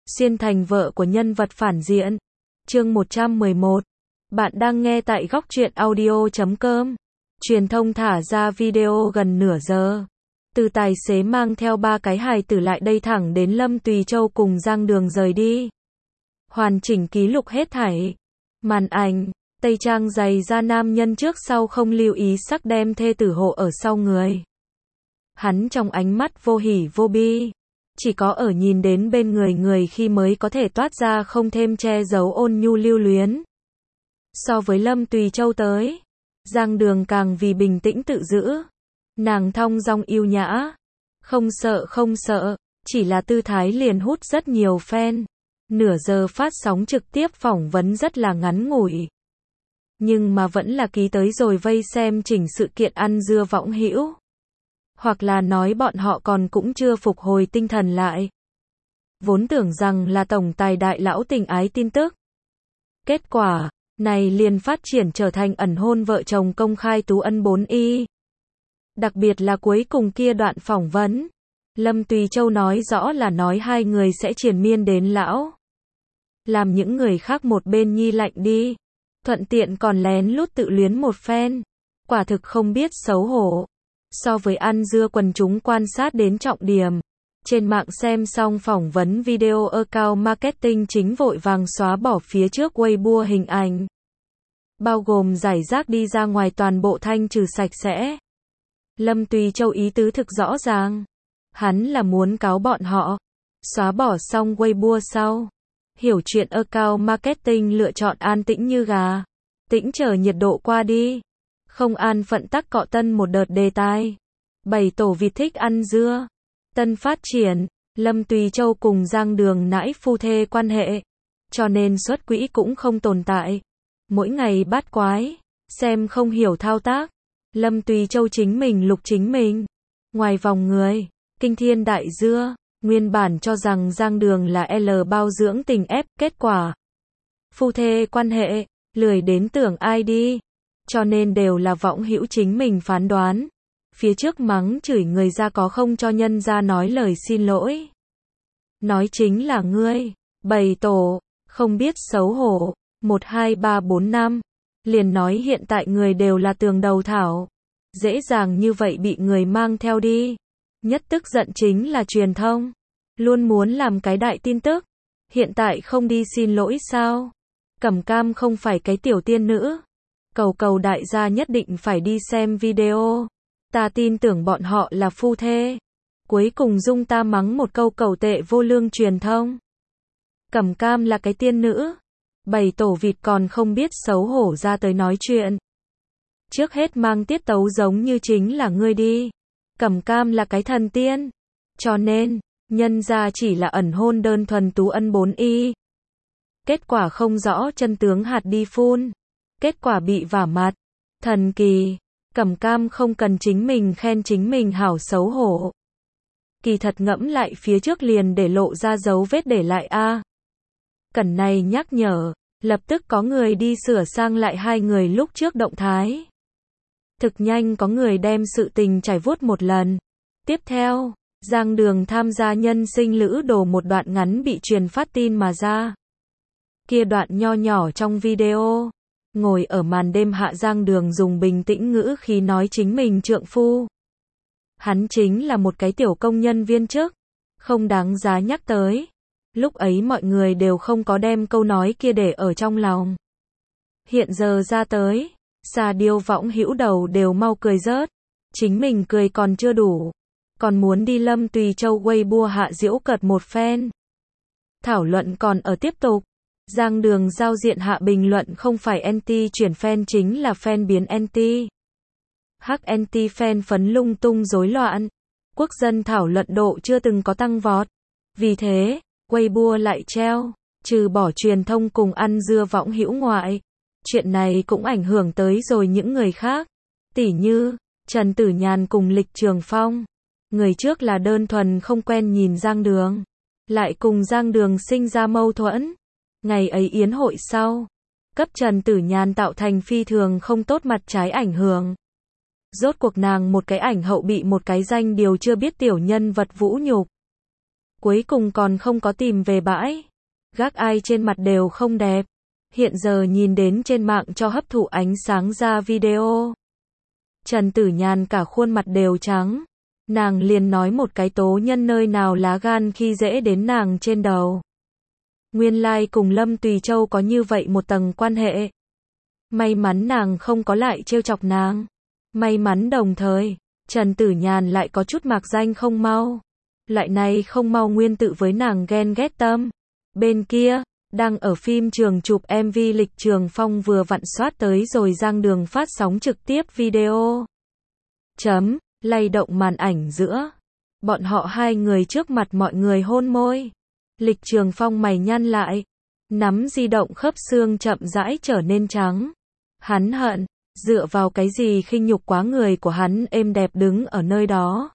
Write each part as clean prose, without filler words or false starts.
xuyên thành vợ của nhân vật phản diện. Chương 111. Bạn đang nghe tại góc truyện audio.com. Truyền thông thả ra video gần nửa giờ. Từ tài xế mang theo 3 cái hài tử lại đây thẳng đến Lâm Tùy Châu cùng Giang Đường rời đi. Hoàn chỉnh ký lục hết thảy. Màn ảnh, tây trang dày da nam nhân trước sau không lưu ý sắc đem thê tử hộ ở sau người. Hắn trong ánh mắt vô hỉ vô bi. Chỉ có ở nhìn đến bên người khi mới có thể toát ra không thêm che giấu ôn nhu lưu luyến. So với Lâm Tùy Châu tới, Giang Đường càng vì bình tĩnh tự giữ. Nàng thong dong yêu nhã, không sợ, chỉ là tư thái liền hút rất nhiều fan. Nửa giờ phát sóng trực tiếp phỏng vấn rất là ngắn ngủi. Nhưng mà vẫn là ký tới rồi vây xem chỉnh sự kiện ăn dưa võng hữu. Hoặc là nói bọn họ còn cũng chưa phục hồi tinh thần lại. Vốn tưởng rằng là tổng tài đại lão tình ái tin tức. Kết quả, này liền phát triển trở thành ẩn hôn vợ chồng công khai tú ân 4Y. Đặc biệt là cuối cùng kia đoạn phỏng vấn. Lâm Tùy Châu nói rõ là nói hai người sẽ triền miên đến lão. Làm những người khác một bên nhi lạnh đi. Thuận tiện còn lén lút tự luyến một phen. Quả thực không biết xấu hổ. So với ăn dưa quần chúng quan sát đến trọng điểm. Trên mạng xem xong phỏng vấn video account marketing chính vội vàng xóa bỏ phía trước Weibo hình ảnh. Bao gồm giải rác đi ra ngoài toàn bộ thanh trừ sạch sẽ. Lâm Tùy Châu ý tứ thực rõ ràng. Hắn là muốn cáo bọn họ. Xóa bỏ xong Weibo sau. Hiểu chuyện account marketing lựa chọn an tĩnh như gà. Tĩnh chờ nhiệt độ qua đi. Không an phận tắc cọ tân một đợt đề tài. 7 tổ vịt thích ăn dưa. Tân phát triển, Lâm Tùy Châu cùng Giang Đường nãi phu thê quan hệ. Cho nên xuất quỹ cũng không tồn tại. Mỗi ngày bát quái, xem không hiểu thao tác. Lâm Tùy Châu chính mình lục chính mình. Ngoài vòng người, kinh thiên đại dưa, nguyên bản cho rằng Giang Đường là L bao dưỡng tình ép, kết quả. Phu thê quan hệ, lười đến tưởng ai đi. Cho nên đều là võng hữu chính mình phán đoán. Phía trước mắng chửi người ra có không cho nhân ra nói lời xin lỗi. Nói chính là ngươi, 7 tổ, không biết xấu hổ, 1 2 3 4 5. Liền nói hiện tại người đều là tường đầu thảo. Dễ dàng như vậy bị người mang theo đi. Nhất tức giận chính là truyền thông. Luôn muốn làm cái đại tin tức. Hiện tại không đi xin lỗi sao? Cẩm Cam không phải cái tiểu tiên nữ. Cầu đại gia nhất định phải đi xem video. Ta tin tưởng bọn họ là phu thê. Cuối cùng dung ta mắng một câu cầu tệ vô lương truyền thông. Cẩm Cam là cái tiên nữ. 7 tổ vịt còn không biết xấu hổ ra tới nói chuyện. Trước hết mang tiết tấu giống như chính là ngươi đi. Cẩm Cam là cái thần tiên. Cho nên, nhân ra chỉ là ẩn hôn đơn thuần tú ân 4Y. Kết quả không rõ chân tướng hạt đi phun. Kết quả bị vả mặt. Thần kỳ. Cẩm Cam không cần chính mình khen chính mình hảo xấu hổ. Kỳ thật ngẫm lại phía trước liền để lộ ra dấu vết để lại a. Cẩn này nhắc nhở, lập tức có người đi sửa sang lại hai người lúc trước động thái. Thực nhanh có người đem sự tình trải vuốt một lần. Tiếp theo, Giang Đường tham gia nhân sinh lữ đồ một đoạn ngắn bị truyền phát tin mà ra. Kia đoạn nho nhỏ trong video. Ngồi ở màn đêm hạ Giang Đường dùng bình tĩnh ngữ khí nói chính mình trượng phu. Hắn chính là một cái tiểu công nhân viên chức. Không đáng giá nhắc tới. Lúc ấy mọi người đều không có đem câu nói kia để ở trong lòng. Hiện giờ ra tới. Xà điêu võng hữu đầu đều mau cười rớt. Chính mình cười còn chưa đủ. Còn muốn đi Lâm Tùy Châu Weibo hạ giễu cợt một phen. Thảo luận còn ở tiếp tục. Giang Đường giao diện hạ bình luận không phải anti chuyển fan chính là fan biến anti. Hắc anti fan phấn lung tung rối loạn. Quốc dân thảo luận độ chưa từng có tăng vọt. Vì thế, Weibo lại treo, trừ bỏ truyền thông cùng ăn dưa võng hữu ngoại. Chuyện này cũng ảnh hưởng tới rồi những người khác. Tỉ như, Trần Tử Nhàn cùng Lịch Trường Phong. Người trước là đơn thuần không quen nhìn Giang Đường. Lại cùng Giang Đường sinh ra mâu thuẫn. Ngày ấy yến hội sau, cấp Trần Tử Nhàn tạo thành phi thường không tốt mặt trái ảnh hưởng. Rốt cuộc nàng một cái ảnh hậu bị một cái danh điều chưa biết tiểu nhân vật vũ nhục. cuối cùng còn không có tìm về bãi. Gác ai trên mặt đều không đẹp. Hiện giờ nhìn đến trên mạng cho hấp thụ ánh sáng ra video. Trần Tử Nhàn cả khuôn mặt đều trắng. Nàng liền nói một cái tố nhân nơi nào lá gan khi dễ đến nàng trên đầu. Nguyên lai cùng Lâm Tùy Châu có như vậy một tầng quan hệ. May mắn nàng không có lại trêu chọc nàng. May mắn đồng thời, Trần Tử Nhàn lại có chút mạc danh không mau. Loại này không mau nguyên tự với nàng ghen ghét tâm. Bên kia, đang ở phim trường chụp MV Lịch Trường Phong vừa vặn soát tới rồi Giang Đường phát sóng trực tiếp video. Lay động màn ảnh giữa. Bọn họ hai người trước mặt mọi người hôn môi. Lịch Trường Phong mày nhăn lại. Nắm di động khớp xương chậm rãi trở nên trắng. Hắn hận, dựa vào cái gì khinh nhục quá người của hắn êm đẹp đứng ở nơi đó.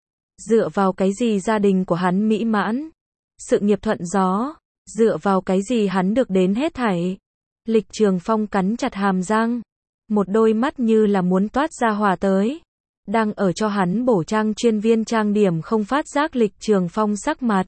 Dựa vào cái gì gia đình của hắn mỹ mãn. Sự nghiệp thuận gió. Dựa vào cái gì hắn được đến hết thảy. Lịch Trường Phong cắn chặt hàm răng. Một đôi mắt như là muốn toát ra hỏa tới. Đang ở cho hắn bổ trang chuyên viên trang điểm không phát giác Lịch Trường Phong sắc mặt.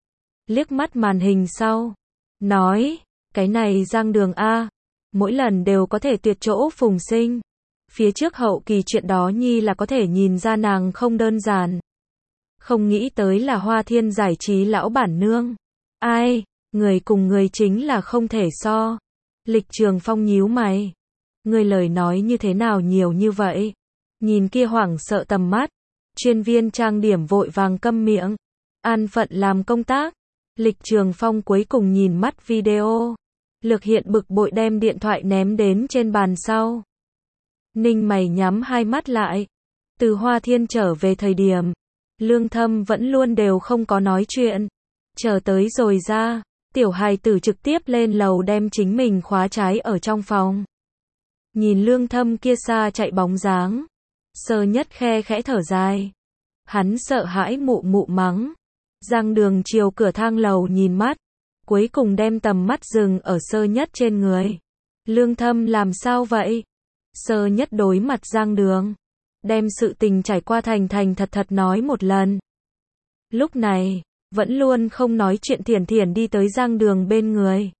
Liếc mắt màn hình sau. Nói, cái này Giang Đường A. Mỗi lần đều có thể tuyệt chỗ phùng sinh. Phía trước hậu kỳ chuyện đó nhi là có thể nhìn ra nàng không đơn giản. Không nghĩ tới là Hoa Thiên Giải Trí lão bản nương. Ai, người cùng người chính là không thể so. Lịch Trường Phong nhíu mày. Người lời nói như thế nào nhiều như vậy? Nhìn kia hoảng sợ tầm mắt. Chuyên viên trang điểm vội vàng câm miệng. An phận làm công tác. Lịch Trường Phong cuối cùng nhìn mắt video. Lược Hiện bực bội đem điện thoại ném đến trên bàn sau. Ninh mày nhắm hai mắt lại. Từ Hoa Thiên trở về thời điểm, Lương Thâm vẫn luôn đều không có nói chuyện. Chờ tới rồi ra, tiểu hài tử trực tiếp lên lầu đem chính mình khóa trái ở trong phòng. Nhìn Lương Thâm kia xa chạy bóng dáng. Sơ Nhất khe khẽ thở dài. Hắn sợ hãi mụ mụ mắng. Giang Đường chiều cửa thang lầu nhìn mắt. Cuối cùng đem tầm mắt dừng ở Sơ Nhất trên người. Lương Thâm làm sao vậy? Sơ Nhất đối mặt Giang Đường. Đem sự tình trải qua thành thật thật nói một lần. Lúc này, vẫn luôn không nói chuyện Thiển Thiển đi tới Giang Đường bên người.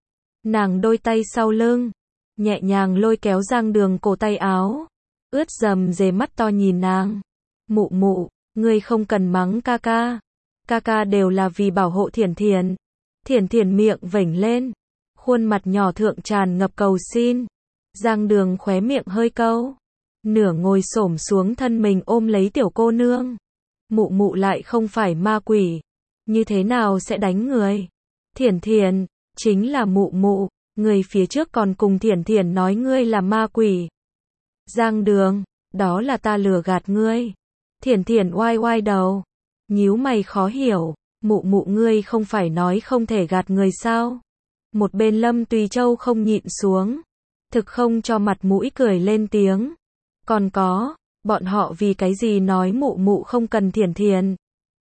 Nàng đôi tay sau lưng. Nhẹ nhàng lôi kéo Giang Đường cổ tay áo. Ướt dầm dề mắt to nhìn nàng. Mụ mụ, ngươi không cần mắng ca ca. Ca ca đều là vì bảo hộ Thiển Thiển. Thiển Thiển miệng vểnh lên. Khuôn mặt nhỏ thượng tràn ngập cầu xin. Giang Đường khóe miệng hơi câu. Nửa ngồi xổm xuống thân mình ôm lấy tiểu cô nương. Mụ mụ lại không phải ma quỷ. Như thế nào sẽ đánh người? Thiển Thiển, chính là mụ mụ. Người phía trước còn cùng Thiển Thiển nói ngươi là ma quỷ. Giang Đường, đó là ta lừa gạt ngươi. Thiển Thiển oai oai đầu. Nhíu mày khó hiểu. Mụ mụ ngươi không phải nói không thể gạt người sao? Một bên Lâm Tùy Châu không nhịn xuống. Thực không cho mặt mũi cười lên tiếng. Còn có, bọn họ vì cái gì nói mụ mụ không cần Thiển Thiển?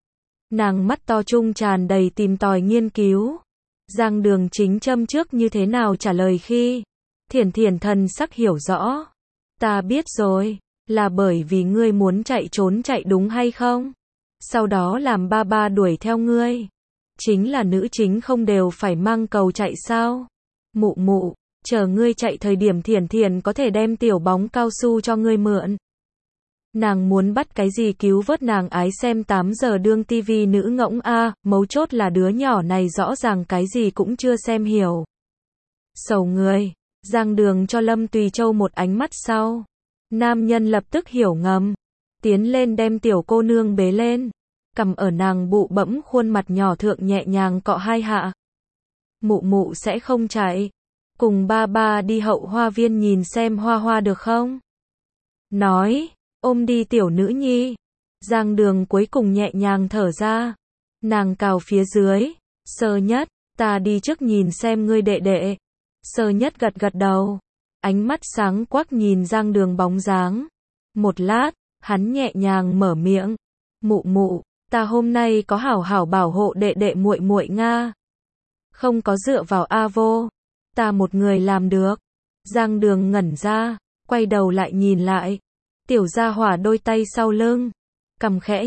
Nàng mắt to trung tràn đầy tìm tòi nghiên cứu. Giang Đường chính châm trước như thế nào trả lời khi Thiển Thiển thần sắc hiểu rõ. Ta biết rồi, là bởi vì ngươi muốn chạy trốn chạy đúng hay không? Sau đó làm ba ba đuổi theo ngươi. Chính là nữ chính không đều phải mang cầu chạy sao? Mụ mụ, chờ ngươi chạy thời điểm Thiển Thiển có thể đem tiểu bóng cao su cho ngươi mượn. Nàng muốn bắt cái gì cứu vớt nàng ái xem 8 giờ đương tivi nữ ngỗng a, mấu chốt là đứa nhỏ này rõ ràng cái gì cũng chưa xem hiểu. Sầu người, Giang Đường cho Lâm Tùy Châu một ánh mắt sau. Nam nhân lập tức hiểu ngầm. Tiến lên đem tiểu cô nương bế lên. Cầm ở nàng bụ bẫm khuôn mặt nhỏ thượng nhẹ nhàng cọ hai hạ. Mụ mụ sẽ không chạy. Cùng ba ba đi hậu hoa viên nhìn xem hoa hoa được không? Nói, ôm đi tiểu nữ nhi. Giang Đường cuối cùng nhẹ nhàng thở ra. Nàng cào phía dưới. Sơ Nhất, ta đi trước nhìn xem ngươi đệ đệ. Sơ Nhất gật gật đầu. Ánh mắt sáng quắc nhìn Giang Đường bóng dáng. Một lát, hắn nhẹ nhàng mở miệng. Mụ mụ, ta hôm nay có hảo hảo bảo hộ đệ đệ muội muội nga. Không có dựa vào A Vô. Ta một người làm được. Giang Đường ngẩn ra, quay đầu lại nhìn lại. Tiểu gia hỏa đôi tay sau lưng. Cằm khẽ nhếch,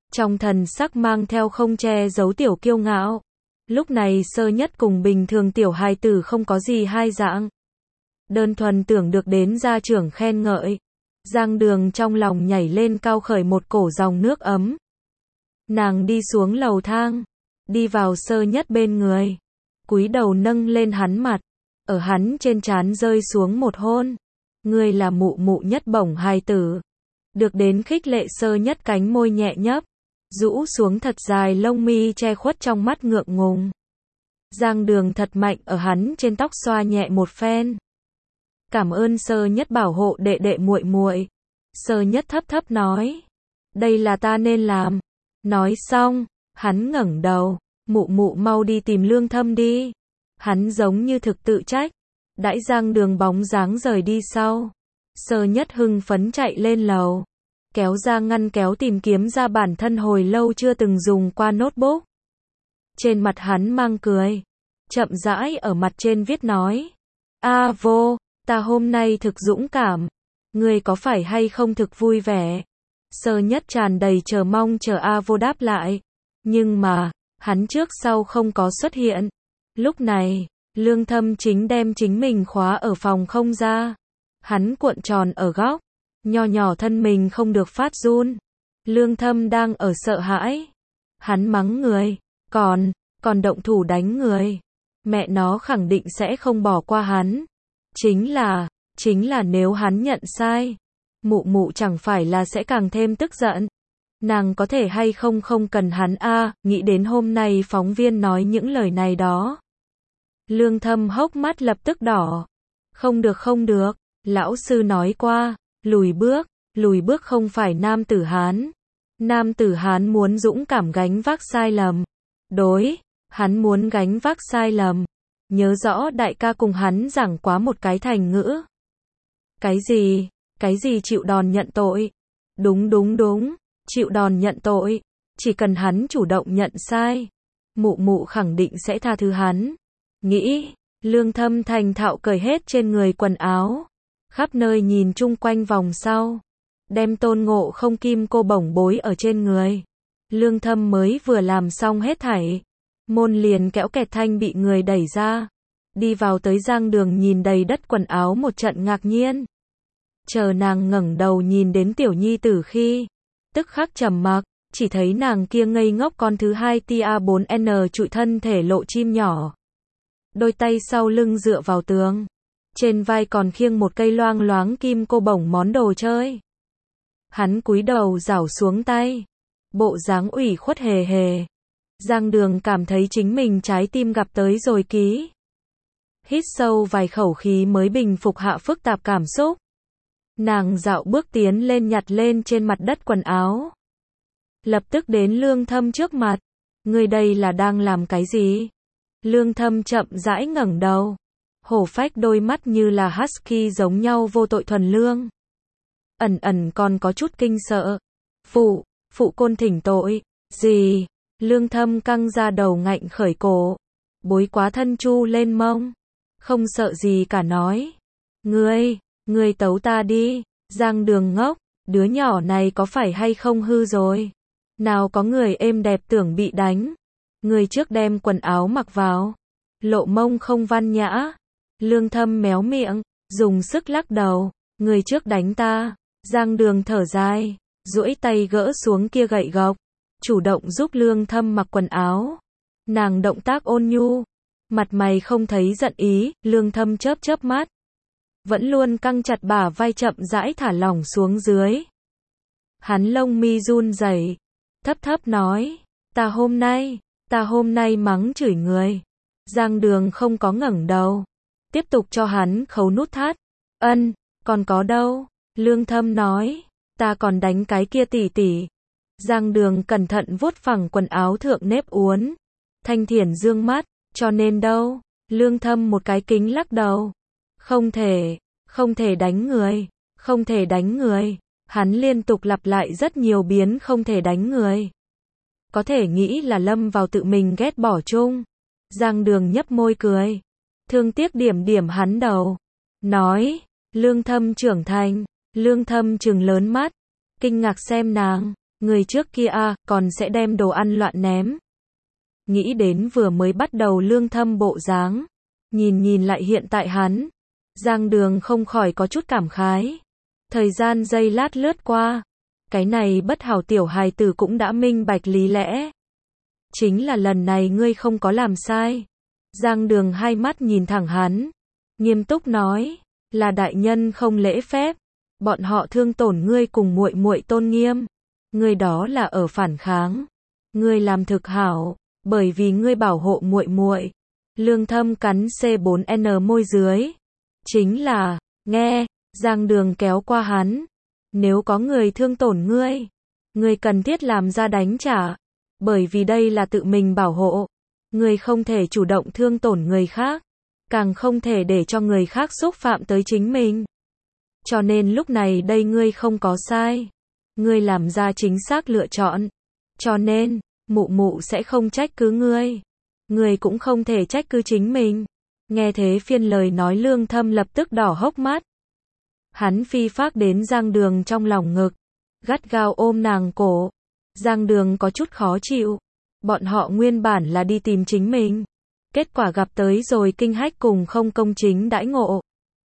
trong thần sắc mang theo không che giấu tiểu kiêu ngạo. Lúc này Sơ Nhất cùng bình thường tiểu hài tử không có gì hai dạng. Đơn thuần tưởng được đến gia trưởng khen ngợi. Giang Đường trong lòng nhảy lên cao khởi một cổ dòng nước ấm. Nàng đi xuống lầu thang, đi vào Sơ Nhất bên người, cúi đầu nâng lên hắn mặt, ở hắn trên trán rơi xuống một hôn. Ngươi là mụ mụ nhất bổng hài tử. Được đến khích lệ Sơ Nhất cánh môi nhẹ nhấp, rũ xuống thật dài lông mi che khuất trong mắt ngượng ngùng. Giang Đường thật mạnh ở hắn trên tóc xoa nhẹ một phen. Cảm ơn Sơ Nhất bảo hộ đệ đệ muội muội. Sơ Nhất thấp thấp nói, đây là ta nên làm. Nói xong, hắn ngẩng đầu, mụ mụ mau đi tìm Lương Thâm đi. Hắn giống như thực tự trách. Đãi Giang Đường bóng dáng rời đi sau, Sơ Nhất hưng phấn chạy lên lầu, kéo ra ngăn kéo tìm kiếm ra bản thân hồi lâu chưa từng dùng qua notebook. Trên mặt hắn mang cười, chậm rãi ở mặt trên viết nói, A Vô, ta hôm nay thực dũng cảm, ngươi có phải hay không thực vui vẻ? Sơ Nhất tràn đầy chờ mong chờ A Vô đáp lại, nhưng mà, hắn trước sau không có xuất hiện. Lúc này, Lương Thâm chính đem chính mình khóa ở phòng không ra. Hắn cuộn tròn ở góc, nho nhỏ thân mình không được phát run. Lương Thâm đang ở sợ hãi. Hắn mắng người, còn động thủ đánh người. Mẹ nó khẳng định sẽ không bỏ qua hắn. Chính là nếu hắn nhận sai, mụ mụ chẳng phải là sẽ càng thêm tức giận. Nàng có thể hay không cần hắn a, nghĩ đến hôm nay phóng viên nói những lời này đó. Lương Thâm hốc mắt lập tức đỏ. Không được, lão sư nói qua, lùi bước không phải nam tử Hán. Nam tử Hán muốn dũng cảm gánh vác sai lầm. Đối, hắn muốn gánh vác sai lầm. Nhớ rõ đại ca cùng hắn giảng quá một cái thành ngữ. Cái gì chịu đòn nhận tội. Đúng, chịu đòn nhận tội. Chỉ cần hắn chủ động nhận sai, mụ mụ khẳng định sẽ tha thứ hắn. Nghĩ, Lương Thâm thành thạo cởi hết trên người quần áo, khắp nơi nhìn chung quanh vòng sau, đem Tôn Ngộ Không kim cô bổng bối ở trên người. Lương Thâm mới vừa làm xong hết thảy, môn liền kéo kẹt thanh bị người đẩy ra. Đi vào tới Giang Đường nhìn đầy đất quần áo một trận ngạc nhiên. Chờ nàng ngẩng đầu nhìn đến tiểu nhi tử khi, tức khắc trầm mặc, chỉ thấy nàng kia ngây ngốc con thứ hai tia 4N trụi thân thể lộ chim nhỏ. Đôi tay sau lưng dựa vào tường, trên vai còn khiêng một cây loang loáng kim cô bổng món đồ chơi. Hắn cúi đầu rảo xuống tay, bộ dáng ủy khuất hề hề. Giang Đường cảm thấy chính mình trái tim gặp tới rồi ký. Hít sâu vài khẩu khí mới bình phục hạ phức tạp cảm xúc. Nàng dạo bước tiến lên nhặt lên trên mặt đất quần áo. Lập tức đến Lương Thâm trước mặt. Ngươi đây là đang làm cái gì? Lương Thâm chậm rãi ngẩng đầu. Hổ phách đôi mắt như là husky giống nhau vô tội thuần lương. Ẩn còn có chút kinh sợ. Phụ côn thỉnh tội. Gì? Lương Thâm căng ra đầu ngạnh khởi cổ. Bối quá thân chu lên mông. Không sợ gì cả nói. Ngươi tấu ta đi. Giang Đường ngốc. Đứa nhỏ này có phải hay không hư rồi? Nào có người êm đẹp tưởng bị đánh. Người trước đem quần áo mặc vào. Lộ mông không văn nhã. Lương Thâm méo miệng, dùng sức lắc đầu. Người trước đánh ta. Giang Đường thở dài, duỗi tay gỡ xuống kia gậy gộc, chủ động giúp Lương Thâm mặc quần áo. Nàng động tác ôn nhu, mặt mày không thấy giận ý. Lương Thâm chớp chớp mắt, vẫn luôn căng chặt bả vai chậm rãi thả lỏng xuống dưới. Hắn lông mi run rẩy, thấp thấp nói, ta hôm nay mắng chửi người. Giang Đường không có ngẩng đầu, tiếp tục cho hắn khấu nút thắt. Còn có đâu? Lương Thâm nói, ta còn đánh cái kia tỷ tỷ. Giang Đường cẩn thận vuốt phẳng quần áo thượng nếp uốn. Thanh Thiển dương mắt, cho nên đâu? Lương Thâm một cái kính lắc đầu. Không thể đánh người. Hắn liên tục lặp lại rất nhiều biến không thể đánh người. Có thể nghĩ là lâm vào tự mình ghét bỏ chung. Giang Đường nhấp môi cười, thương tiếc điểm hắn đầu, nói, Lương Thâm trưởng thành. Lương Thâm trừng lớn mắt, kinh ngạc xem nàng. Người trước kia còn sẽ đem đồ ăn loạn ném. Nghĩ đến vừa mới bắt đầu Lương Thâm bộ dáng, nhìn lại hiện tại hắn, Giang Đường không khỏi có chút cảm khái. Thời gian giây lát lướt qua, cái này bất hảo tiểu hài tử cũng đã minh bạch lý lẽ. Chính là lần này ngươi không có làm sai. Giang Đường hai mắt nhìn thẳng hắn, nghiêm túc nói, là đại nhân không lễ phép, bọn họ thương tổn ngươi cùng muội muội tôn nghiêm, ngươi đó là ở phản kháng. Ngươi làm thực hảo, bởi vì ngươi bảo hộ muội muội. Lương Thâm cắn C4N môi dưới. Chính là, nghe, Giang Đường kéo qua hắn, nếu có người thương tổn ngươi, ngươi cần thiết làm ra đánh trả, bởi vì đây là tự mình bảo hộ. Ngươi không thể chủ động thương tổn người khác, càng không thể để cho người khác xúc phạm tới chính mình. Cho nên lúc này đây ngươi không có sai, ngươi làm ra chính xác lựa chọn. Cho nên, mụ mụ sẽ không trách cứ ngươi, ngươi cũng không thể trách cứ chính mình. Nghe thế phiên lời nói Lương Thâm lập tức đỏ hốc mắt. Hắn phi phác đến Giang Đường trong lòng ngực, gắt gao ôm nàng cổ. Giang Đường có chút khó chịu. Bọn họ nguyên bản là đi tìm chính mình, kết quả gặp tới rồi kinh hách cùng không công chính đãi ngộ.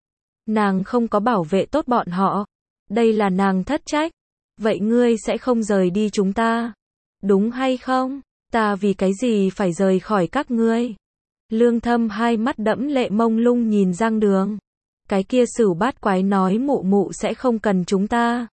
Nàng không có bảo vệ tốt bọn họ, đây là nàng thất trách. Vậy ngươi sẽ không rời đi chúng ta, đúng hay không? Ta vì cái gì phải rời khỏi các ngươi? Lương Thâm hai mắt đẫm lệ mông lung nhìn Giang Đường. Cái kia Sửu Bát Quái nói mụ mụ sẽ không cần chúng ta.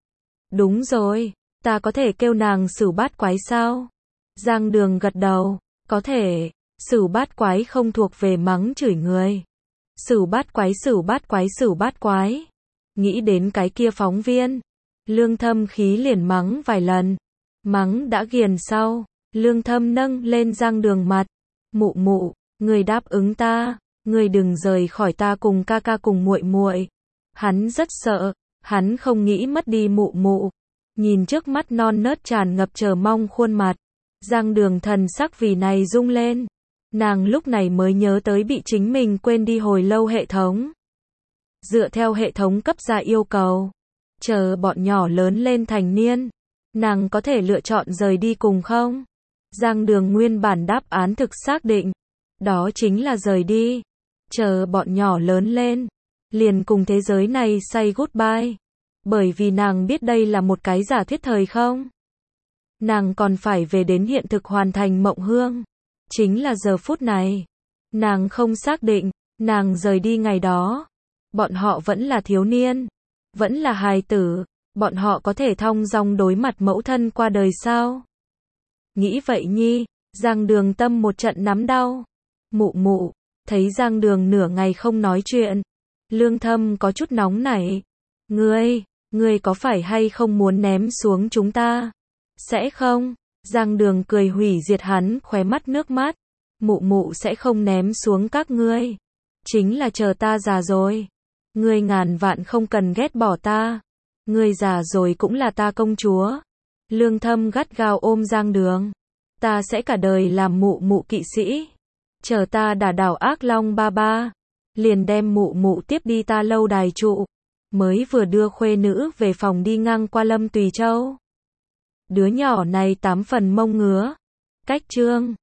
Đúng rồi, ta có thể kêu nàng Sửu Bát Quái sao? Giang Đường gật đầu, có thể. Sửu Bát Quái không thuộc về mắng chửi người. Sửu Bát Quái, Sửu Bát Quái, Sửu Bát Quái. Nghĩ đến cái kia phóng viên, Lương Thâm khí liền mắng vài lần. Mắng đã ghiền sau, Lương Thâm nâng lên Giang Đường mặt. Mụ mụ, người đáp ứng ta, người đừng rời khỏi ta cùng ca ca cùng muội muội. Hắn rất sợ, hắn không nghĩ mất đi mụ mụ. Nhìn trước mắt non nớt tràn ngập chờ mong khuôn mặt, Giang Đường thần sắc vì này rung lên. Nàng lúc này mới nhớ tới bị chính mình quên đi hồi lâu hệ thống. Dựa theo hệ thống cấp ra yêu cầu, chờ bọn nhỏ lớn lên thành niên, nàng có thể lựa chọn rời đi cùng không? Giang Đường nguyên bản đáp án thực xác định, đó chính là rời đi. Chờ bọn nhỏ lớn lên, liền cùng thế giới này say goodbye. Bởi vì nàng biết đây là một cái giả thiết thời không. Nàng còn phải về đến hiện thực hoàn thành mộng hương. Chính là giờ phút này. Nàng không xác định, nàng rời đi ngày đó. Bọn họ vẫn là thiếu niên, vẫn là hài tử. Bọn họ có thể thong dong đối mặt mẫu thân qua đời sao? Nghĩ vậy nhi, Giang Đường tâm một trận nắm đau. Mụ mụ, thấy Giang Đường nửa ngày không nói chuyện. Lương Thâm có chút nóng nảy. Ngươi có phải hay không muốn ném xuống chúng ta? Sẽ không. Giang Đường cười hủy diệt hắn khóe mắt nước mắt. Mụ mụ sẽ không ném xuống các ngươi. Chính là chờ ta già rồi. Ngươi ngàn vạn không cần ghét bỏ ta. Ngươi già rồi cũng là ta công chúa. Lương Thâm gắt gao ôm Giang Đường. Ta sẽ cả đời làm mụ mụ kỵ sĩ. Chờ ta đả đảo ác long ba ba, liền đem mụ mụ tiếp đi ta lâu đài trụ. Mới vừa đưa khuê nữ về phòng đi ngang qua Lâm Tùy Châu. Đứa nhỏ này 8 phần mông ngứa. Cách chương